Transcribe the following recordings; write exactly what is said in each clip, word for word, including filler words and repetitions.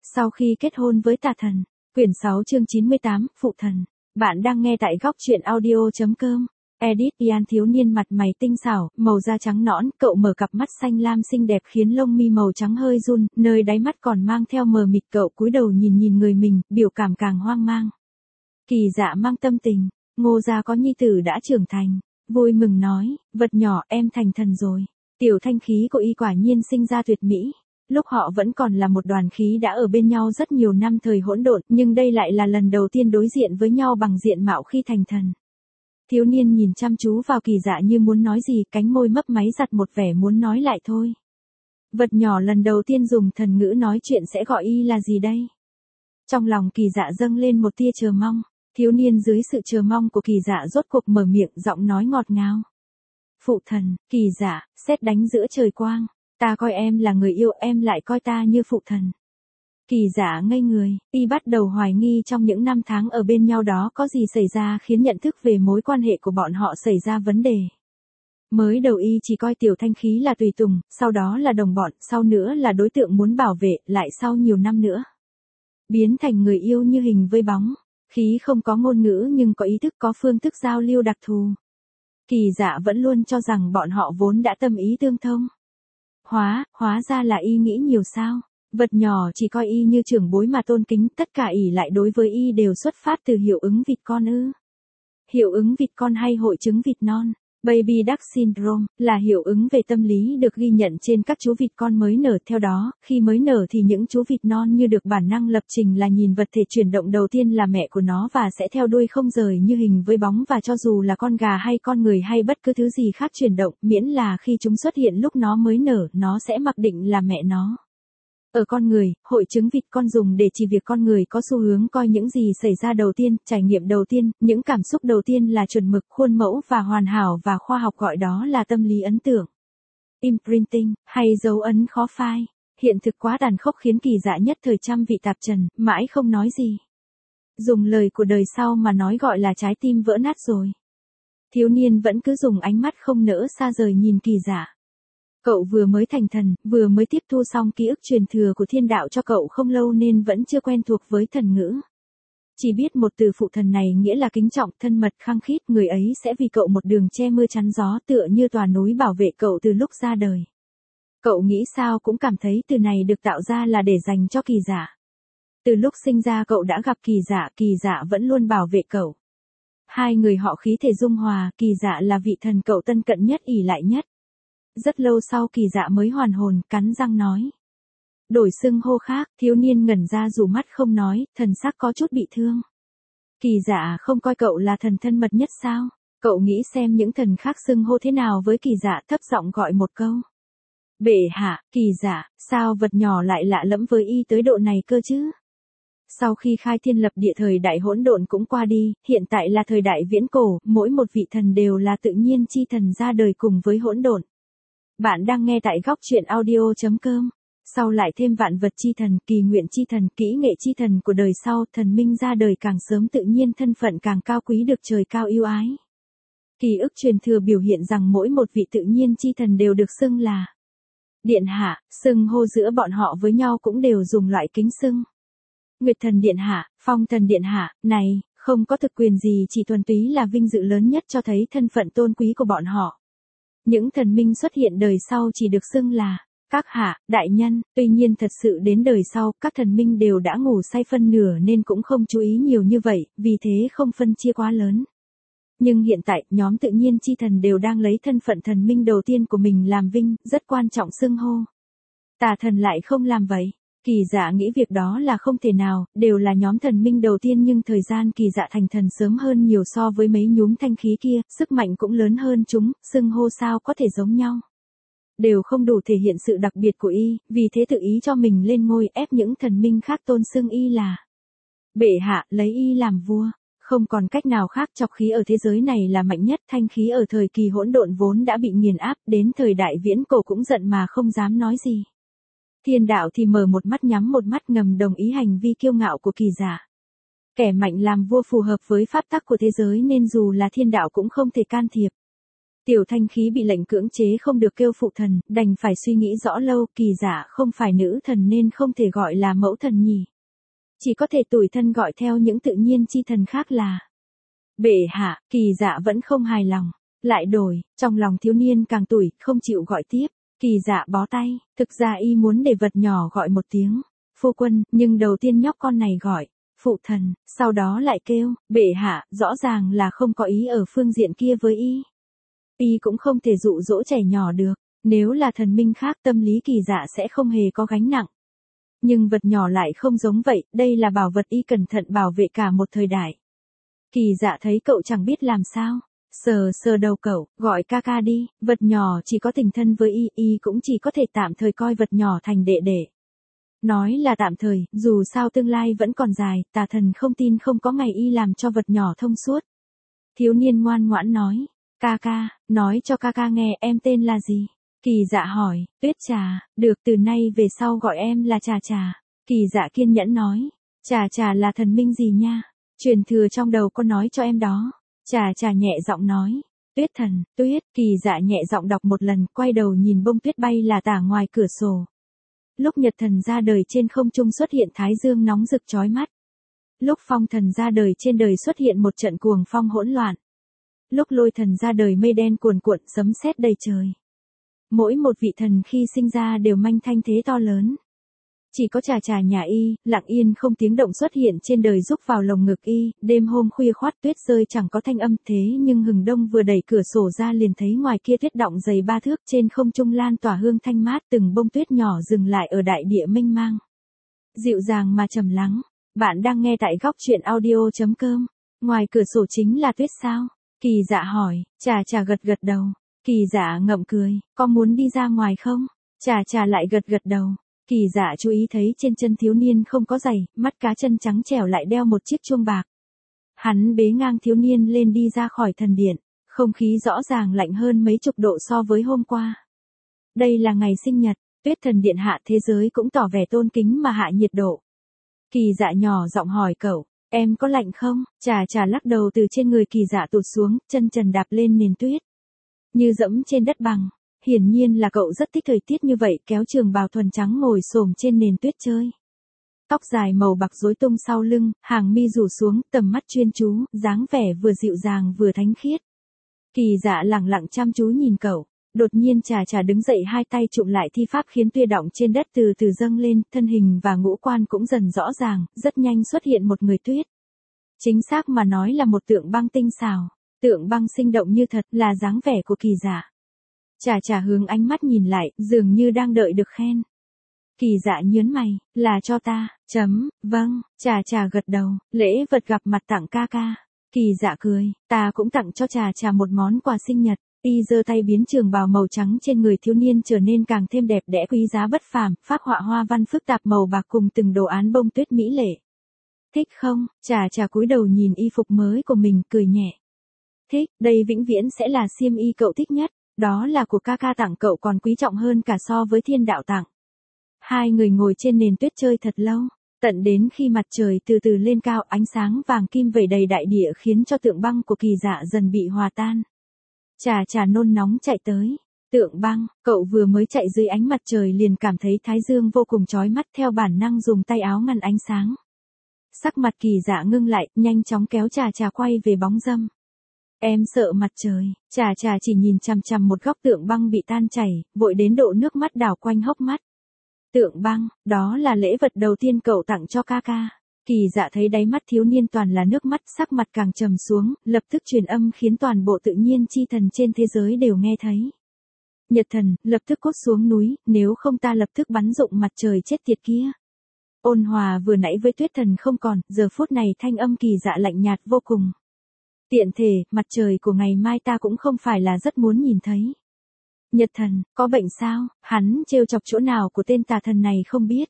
Sau khi kết hôn với tà thần, quyển sáu chương chín mươi tám, phụ thần. Bạn đang nghe tại góc truyện audio.com. Edit Ian thiếu niên mặt mày tinh xảo, màu da trắng nõn, cậu mở cặp mắt xanh lam xinh đẹp khiến lông mi màu trắng hơi run, nơi đáy mắt còn mang theo mờ mịt, cậu cúi đầu nhìn nhìn người mình, biểu cảm càng hoang mang. Kỳ Dạ mang tâm tình, Ngô gia có nhi tử đã trưởng thành, vui mừng nói, vật nhỏ em thành thần rồi. Tiểu thanh khí của y quả nhiên sinh ra tuyệt mỹ. Lúc họ vẫn còn là một đoàn khí đã ở bên nhau rất nhiều năm thời hỗn độn, nhưng đây lại là lần đầu tiên đối diện với nhau bằng diện mạo khi thành thần. Thiếu niên nhìn chăm chú vào Kỳ Dạ như muốn nói gì, cánh môi mấp máy giật một vẻ muốn nói lại thôi. Vật nhỏ lần đầu tiên dùng thần ngữ nói chuyện sẽ gọi y là gì đây? Trong lòng Kỳ Dạ dâng lên một tia chờ mong, thiếu niên dưới sự chờ mong của Kỳ Dạ rốt cuộc mở miệng, giọng nói ngọt ngào. Phụ thần. Kỳ Dạ, sét đánh giữa trời quang. Ta coi em là người yêu, em lại coi ta như phụ thần. Kỳ Dạ ngây người, y bắt đầu hoài nghi trong những năm tháng ở bên nhau đó có gì xảy ra khiến nhận thức về mối quan hệ của bọn họ xảy ra vấn đề. Mới đầu y chỉ coi Tiểu Thanh Khí là tùy tùng, sau đó là đồng bọn, sau nữa là đối tượng muốn bảo vệ, lại sau nhiều năm nữa biến thành người yêu như hình với bóng. Khí không có ngôn ngữ nhưng có ý thức, có phương thức giao lưu đặc thù. Kỳ Dạ vẫn luôn cho rằng bọn họ vốn đã tâm ý tương thông. Hóa, hóa ra là y nghĩ nhiều sao. Vật nhỏ chỉ coi y như trưởng bối mà tôn kính, tất cả ỷ lại đối với y đều xuất phát từ hiệu ứng vịt con ư. Hiệu ứng vịt con hay hội chứng vịt non, Baby Duck Syndrome, là hiệu ứng về tâm lý được ghi nhận trên các chú vịt con mới nở. Theo đó, khi mới nở thì những chú vịt non như được bản năng lập trình là nhìn vật thể chuyển động đầu tiên là mẹ của nó và sẽ theo đuôi không rời như hình với bóng, và cho dù là con gà hay con người hay bất cứ thứ gì khác chuyển động, miễn là khi chúng xuất hiện lúc nó mới nở, nó sẽ mặc định là mẹ nó. Ở con người, hội chứng vịt con dùng để chỉ việc con người có xu hướng coi những gì xảy ra đầu tiên, trải nghiệm đầu tiên, những cảm xúc đầu tiên là chuẩn mực, khuôn mẫu và hoàn hảo, và khoa học gọi đó là tâm lý ấn tượng. Imprinting, hay dấu ấn khó phai. Hiện thực quá tàn khốc khiến Kỳ Dạ nhất thời trăm vị tạp trần, mãi không nói gì. Dùng lời của đời sau mà nói gọi là trái tim vỡ nát rồi. Thiếu niên vẫn cứ dùng ánh mắt không nỡ xa rời nhìn Kỳ Dạ. Cậu vừa mới thành thần, vừa mới tiếp thu xong ký ức truyền thừa của thiên đạo cho cậu không lâu nên vẫn chưa quen thuộc với thần ngữ. Chỉ biết một từ phụ thần này nghĩa là kính trọng, thân mật, khăng khít, người ấy sẽ vì cậu một đường che mưa chắn gió, tựa như tòa núi bảo vệ cậu từ lúc ra đời. Cậu nghĩ sao cũng cảm thấy từ này được tạo ra là để dành cho Kỳ Dạ. Từ lúc sinh ra cậu đã gặp Kỳ Dạ, Kỳ Dạ vẫn luôn bảo vệ cậu. Hai người họ khí thể dung hòa, Kỳ Dạ là vị thần cậu tân cận nhất, ỷ lại nhất. Rất lâu sau Kỳ Dạ mới hoàn hồn, cắn răng nói. Đổi xưng hô khác, thiếu niên ngẩn ra rủ mắt không nói, thần sắc có chút bị thương. Kỳ Dạ không coi cậu là thần thân mật nhất sao? Cậu nghĩ xem những thần khác xưng hô thế nào với Kỳ Dạ, thấp giọng gọi một câu. Bệ hạ. Kỳ Dạ, sao vật nhỏ lại lạ lẫm với y tới độ này cơ chứ? Sau khi khai thiên lập địa, thời đại hỗn độn cũng qua đi, hiện tại là thời đại viễn cổ, mỗi một vị thần đều là tự nhiên chi thần ra đời cùng với hỗn độn. Bạn đang nghe tại góc truyện audio.com. Sau lại thêm vạn vật chi thần, kỳ nguyện chi thần, kỹ nghệ chi thần của đời sau, thần minh ra đời càng sớm tự nhiên thân phận càng cao quý, được trời cao yêu ái. Ký ức truyền thừa biểu hiện rằng mỗi một vị tự nhiên chi thần đều được xưng là Điện Hạ, xưng hô giữa bọn họ với nhau cũng đều dùng loại kính xưng. Nguyệt thần Điện Hạ, Phong thần Điện Hạ, này, không có thực quyền gì, chỉ thuần túy là vinh dự lớn nhất cho thấy thân phận tôn quý của bọn họ. Những thần minh xuất hiện đời sau chỉ được xưng là các hạ, đại nhân, tuy nhiên thật sự đến đời sau, các thần minh đều đã ngủ say phân nửa nên cũng không chú ý nhiều như vậy, vì thế không phân chia quá lớn. Nhưng hiện tại, nhóm tự nhiên chi thần đều đang lấy thân phận thần minh đầu tiên của mình làm vinh, rất quan trọng xưng hô. Tà thần lại không làm vậy. Kỳ Dạ nghĩ việc đó là không thể nào, đều là nhóm thần minh đầu tiên nhưng thời gian Kỳ Dạ thành thần sớm hơn nhiều so với mấy nhúm thanh khí kia, sức mạnh cũng lớn hơn chúng, xưng hô sao có thể giống nhau. Đều không đủ thể hiện sự đặc biệt của y, vì thế tự ý cho mình lên ngôi, ép những thần minh khác tôn xưng y là bệ hạ, lấy y làm vua. Không còn cách nào khác, trọc khí ở thế giới này là mạnh nhất, thanh khí ở thời kỳ hỗn độn vốn đã bị nghiền áp, đến thời đại viễn cổ cũng giận mà không dám nói gì. Thiên đạo thì mở một mắt nhắm một mắt, ngầm đồng ý hành vi kiêu ngạo của Kỳ Dạ. Kẻ mạnh làm vua phù hợp với pháp tắc của thế giới nên dù là thiên đạo cũng không thể can thiệp. Tiểu Thanh khí bị lệnh cưỡng chế không được kêu phụ thần, đành phải suy nghĩ rõ lâu, Kỳ Dạ không phải nữ thần nên không thể gọi là mẫu thần nhỉ. Chỉ có thể tủi thân gọi theo những tự nhiên chi thần khác là bệ hạ. Kỳ Dạ vẫn không hài lòng, lại đổi, trong lòng thiếu niên càng tủi, không chịu gọi tiếp. Kỳ Dạ bó tay, thực ra y muốn để vật nhỏ gọi một tiếng phu quân, nhưng đầu tiên nhóc con này gọi phụ thần, sau đó lại kêu bệ hạ, rõ ràng là không có ý ở phương diện kia với y. Y cũng không thể dụ dỗ trẻ nhỏ được, nếu là thần minh khác tâm lý Kỳ Dạ sẽ không hề có gánh nặng. Nhưng vật nhỏ lại không giống vậy, đây là bảo vật y cẩn thận bảo vệ cả một thời đại. Kỳ Dạ thấy cậu chẳng biết làm sao, sờ sờ đầu cậu, gọi ca ca đi, vật nhỏ chỉ có tình thân với y, y cũng chỉ có thể tạm thời coi vật nhỏ thành đệ đệ. Nói là tạm thời, dù sao tương lai vẫn còn dài, tà thần không tin không có ngày y làm cho vật nhỏ thông suốt. Thiếu niên ngoan ngoãn nói, ca ca, nói cho ca ca nghe em tên là gì? Kỳ Dạ hỏi, Tuyết Trà, được từ nay về sau gọi em là Trà Trà. Kỳ Dạ kiên nhẫn nói, Trà Trà là thần minh gì nha? Truyền thừa trong đầu con nói cho em đó. Trà Trà nhẹ giọng nói, Tuyết thần, Tuyết. Kỳ Dạ nhẹ giọng đọc một lần, quay đầu nhìn bông tuyết bay là tả ngoài cửa sổ. Lúc nhật thần ra đời trên không trung xuất hiện thái dương nóng rực chói mắt. Lúc phong thần ra đời trên đời xuất hiện một trận cuồng phong hỗn loạn. Lúc lôi thần ra đời mây đen cuồn cuộn sấm sét đầy trời. Mỗi một vị thần khi sinh ra đều manh thanh thế to lớn. Chỉ có Trà Trà nhà y, lặng yên không tiếng động xuất hiện trên đời rúc vào lồng ngực y, đêm hôm khuya khoát tuyết rơi chẳng có thanh âm thế nhưng Hừng Đông vừa đẩy cửa sổ ra liền thấy ngoài kia tuyết đọng dày ba thước trên không trung lan tỏa hương thanh mát từng bông tuyết nhỏ dừng lại ở đại địa mênh mang. Dịu dàng mà trầm lắng, bạn đang nghe tại góc truyện audio.com, ngoài cửa sổ chính là tuyết sao? Kỳ Dạ hỏi, Trà Trà gật gật đầu, Kỳ Dạ ngậm cười, có muốn đi ra ngoài không? Trà Trà lại gật gật đầu. Kỳ Dạ chú ý thấy trên chân thiếu niên không có giày, mắt cá chân trắng trẻo lại đeo một chiếc chuông bạc. Hắn bế ngang thiếu niên lên đi ra khỏi thần điện, không khí rõ ràng lạnh hơn mấy chục độ so với hôm qua. Đây là ngày sinh nhật, Tuyết thần điện hạ thế giới cũng tỏ vẻ tôn kính mà hạ nhiệt độ. Kỳ Dạ nhỏ giọng hỏi cậu, em có lạnh không? Trà Trà lắc đầu từ trên người Kỳ Dạ tụt xuống, chân trần đạp lên nền tuyết. Như dẫm trên đất bằng. Hiển nhiên là cậu rất thích thời tiết như vậy, kéo trường bào thuần trắng ngồi xổm trên nền tuyết chơi. Tóc dài màu bạc rối tung sau lưng, hàng mi rủ xuống, tầm mắt chuyên chú, dáng vẻ vừa dịu dàng vừa thánh khiết. Kỳ Dạ lặng lặng chăm chú nhìn cậu, đột nhiên Trà Trà đứng dậy hai tay chụm lại thi pháp khiến tuyết đọng trên đất từ từ dâng lên, thân hình và ngũ quan cũng dần rõ ràng, rất nhanh xuất hiện một người tuyết. Chính xác mà nói là một tượng băng tinh xảo, tượng băng sinh động như thật là dáng vẻ của Kỳ Dạ. Trà Trà hướng ánh mắt nhìn lại, dường như đang đợi được khen. Kỳ Dạ nhớn mày, là cho ta, chấm, vâng, Trà Trà gật đầu, lễ vật gặp mặt tặng ca ca. Kỳ Dạ cười, ta cũng tặng cho Trà Trà một món quà sinh nhật. Y giơ tay biến trường bào màu trắng trên người thiếu niên trở nên càng thêm đẹp đẽ quý giá bất phàm, phác họa hoa văn phức tạp màu bạc cùng từng đồ án bông tuyết mỹ lệ. Thích không? Trà Trà cúi đầu nhìn y phục mới của mình, cười nhẹ. Thích, đây vĩnh viễn sẽ là xiêm y cậu thích nhất. Đó là của ca ca tặng cậu còn quý trọng hơn cả so với thiên đạo tặng. Hai người ngồi trên nền tuyết chơi thật lâu, tận đến khi mặt trời từ từ lên cao, ánh sáng vàng kim vẩy đầy đại địa khiến cho tượng băng của Kỳ Dạ dần bị hòa tan. Trà Trà nôn nóng chạy tới. Tượng băng, cậu vừa mới chạy dưới ánh mặt trời liền cảm thấy thái dương vô cùng chói mắt, theo bản năng dùng tay áo ngăn ánh sáng. Sắc mặt Kỳ Dạ ngưng lại, nhanh chóng kéo Trà Trà quay về bóng râm. Em sợ mặt trời. Trà Trà chỉ nhìn chằm chằm một góc tượng băng bị tan chảy, vội đến độ nước mắt đảo quanh hốc mắt. Tượng băng, đó là lễ vật đầu tiên cậu tặng cho ca ca. Kỳ Dạ thấy đáy mắt thiếu niên toàn là nước mắt, sắc mặt càng trầm xuống, lập tức truyền âm khiến toàn bộ tự nhiên chi thần trên thế giới đều nghe thấy. Nhật thần, lập tức cốt xuống núi, nếu không ta lập tức bắn rụng mặt trời chết tiệt kia. Ôn hòa vừa nãy với Tuyết thần không còn, giờ phút này thanh âm Kỳ Dạ lạnh nhạt vô cùng. Tiện thể, mặt trời của ngày mai ta cũng không phải là rất muốn nhìn thấy. Nhật thần, có bệnh sao? Hắn trêu chọc chỗ nào của tên tà thần này không biết.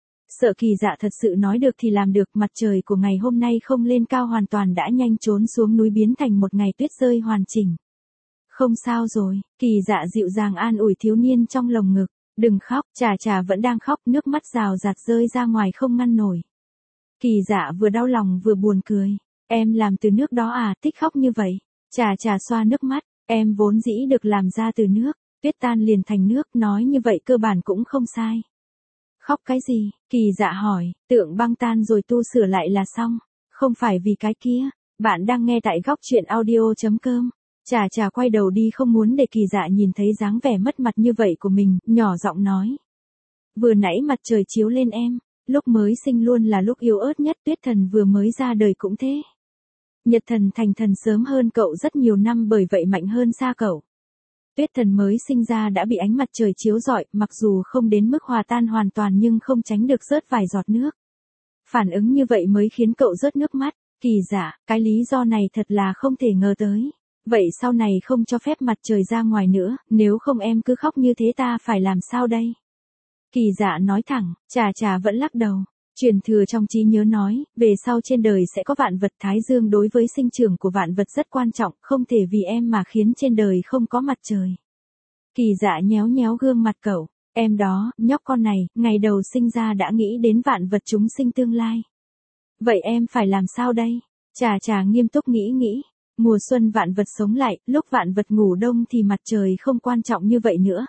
Sợ Kỳ Dạ thật sự nói được thì làm được, mặt trời của ngày hôm nay không lên cao hoàn toàn đã nhanh trốn xuống núi biến thành một ngày tuyết rơi hoàn chỉnh. Không sao rồi, Kỳ Dạ dịu dàng an ủi thiếu niên trong lồng ngực. Đừng khóc, Trà Trà vẫn đang khóc, nước mắt rào rạt rơi ra ngoài không ngăn nổi. Kỳ Dạ vừa đau lòng vừa buồn cười. Em làm từ nước đó à, thích khóc như vậy. Trà Trà xoa nước mắt, Em vốn dĩ được làm ra từ nước, tuyết tan liền thành nước, nói như vậy cơ bản cũng không sai. Khóc cái gì? Kỳ Dạ hỏi, tượng băng tan rồi tu sửa lại là xong, không phải vì cái kia. Bạn đang nghe tại góc truyện audio.com. Trà Trà quay đầu đi không muốn để Kỳ Dạ nhìn thấy dáng vẻ mất mặt như vậy của mình, nhỏ giọng nói. Vừa nãy mặt trời chiếu lên em, lúc mới sinh luôn là lúc yếu ớt nhất, tuyết thần vừa mới ra đời cũng thế. Nhật thần thành thần sớm hơn cậu rất nhiều năm, bởi vậy mạnh hơn xa cậu. Tuyết thần mới sinh ra đã bị ánh mặt trời chiếu rọi, mặc dù không đến mức hòa tan hoàn toàn nhưng không tránh được rớt vài giọt nước. Phản ứng như vậy mới khiến cậu rớt nước mắt. Kỳ Dạ, cái lý do này thật là không thể ngờ tới. Vậy sau này không cho phép mặt trời ra ngoài nữa, nếu không em cứ khóc như thế ta phải làm sao đây? Kỳ Dạ nói thẳng. Trà Trà vẫn lắc đầu. Truyền thừa trong trí nhớ nói, về sau trên đời sẽ có vạn vật, thái dương đối với sinh trưởng của vạn vật rất quan trọng, không thể vì em mà khiến trên đời không có mặt trời. Kỳ Dạ nhéo nhéo gương mặt cậu, em đó, nhóc con này, ngày đầu sinh ra đã nghĩ đến vạn vật chúng sinh tương lai. Vậy em phải làm sao đây? Trà Trà nghiêm túc nghĩ nghĩ, mùa xuân vạn vật sống lại, lúc vạn vật ngủ đông thì mặt trời không quan trọng như vậy nữa.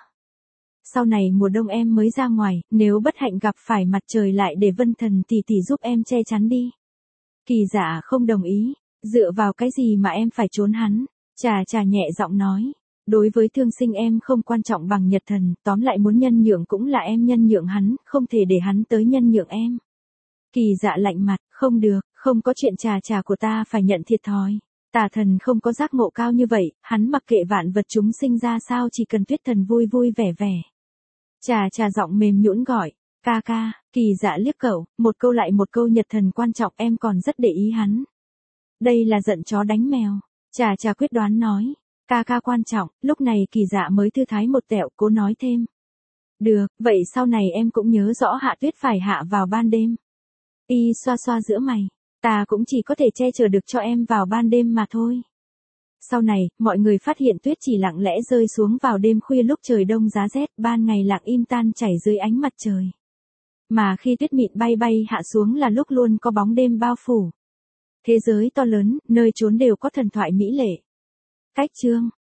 Sau này mùa đông em mới ra ngoài, nếu bất hạnh gặp phải mặt trời lại để Vân Thần tỷ tỷ giúp em che chắn đi. Kỳ Dạ không đồng ý, dựa vào cái gì mà em phải trốn hắn? Trà Trà nhẹ giọng nói, đối với thương sinh em không quan trọng bằng Nhật Thần, tóm lại muốn nhân nhượng cũng là em nhân nhượng hắn, không thể để hắn tới nhân nhượng em. Kỳ Dạ lạnh mặt, không được, không có chuyện Trà Trà của ta phải nhận thiệt thòi. Tà thần không có giác ngộ cao như vậy, hắn mặc kệ vạn vật chúng sinh ra sao, chỉ cần Tuyết thần vui vui vẻ vẻ. Trà Trà giọng mềm nhũn gọi, ca ca. Kỳ Dạ liếc cậu, một câu lại một câu, Nhật thần quan trọng, em còn rất để ý hắn. Đây là giận chó đánh mèo. Trà Trà quyết đoán nói, ca ca quan trọng. Lúc này Kỳ Dạ mới thư thái một tẹo, cố nói thêm. Được, vậy sau này em cũng nhớ rõ hạ tuyết phải hạ vào ban đêm. Y xoa xoa giữa mày, ta cũng chỉ có thể che chở được cho em vào ban đêm mà thôi. Sau này, mọi người phát hiện tuyết chỉ lặng lẽ rơi xuống vào đêm khuya lúc trời đông giá rét, ban ngày lặng im tan chảy dưới ánh mặt trời. Mà khi tuyết mịn bay bay hạ xuống là lúc luôn có bóng đêm bao phủ. Thế giới to lớn, nơi trốn đều có thần thoại mỹ lệ. Cách chương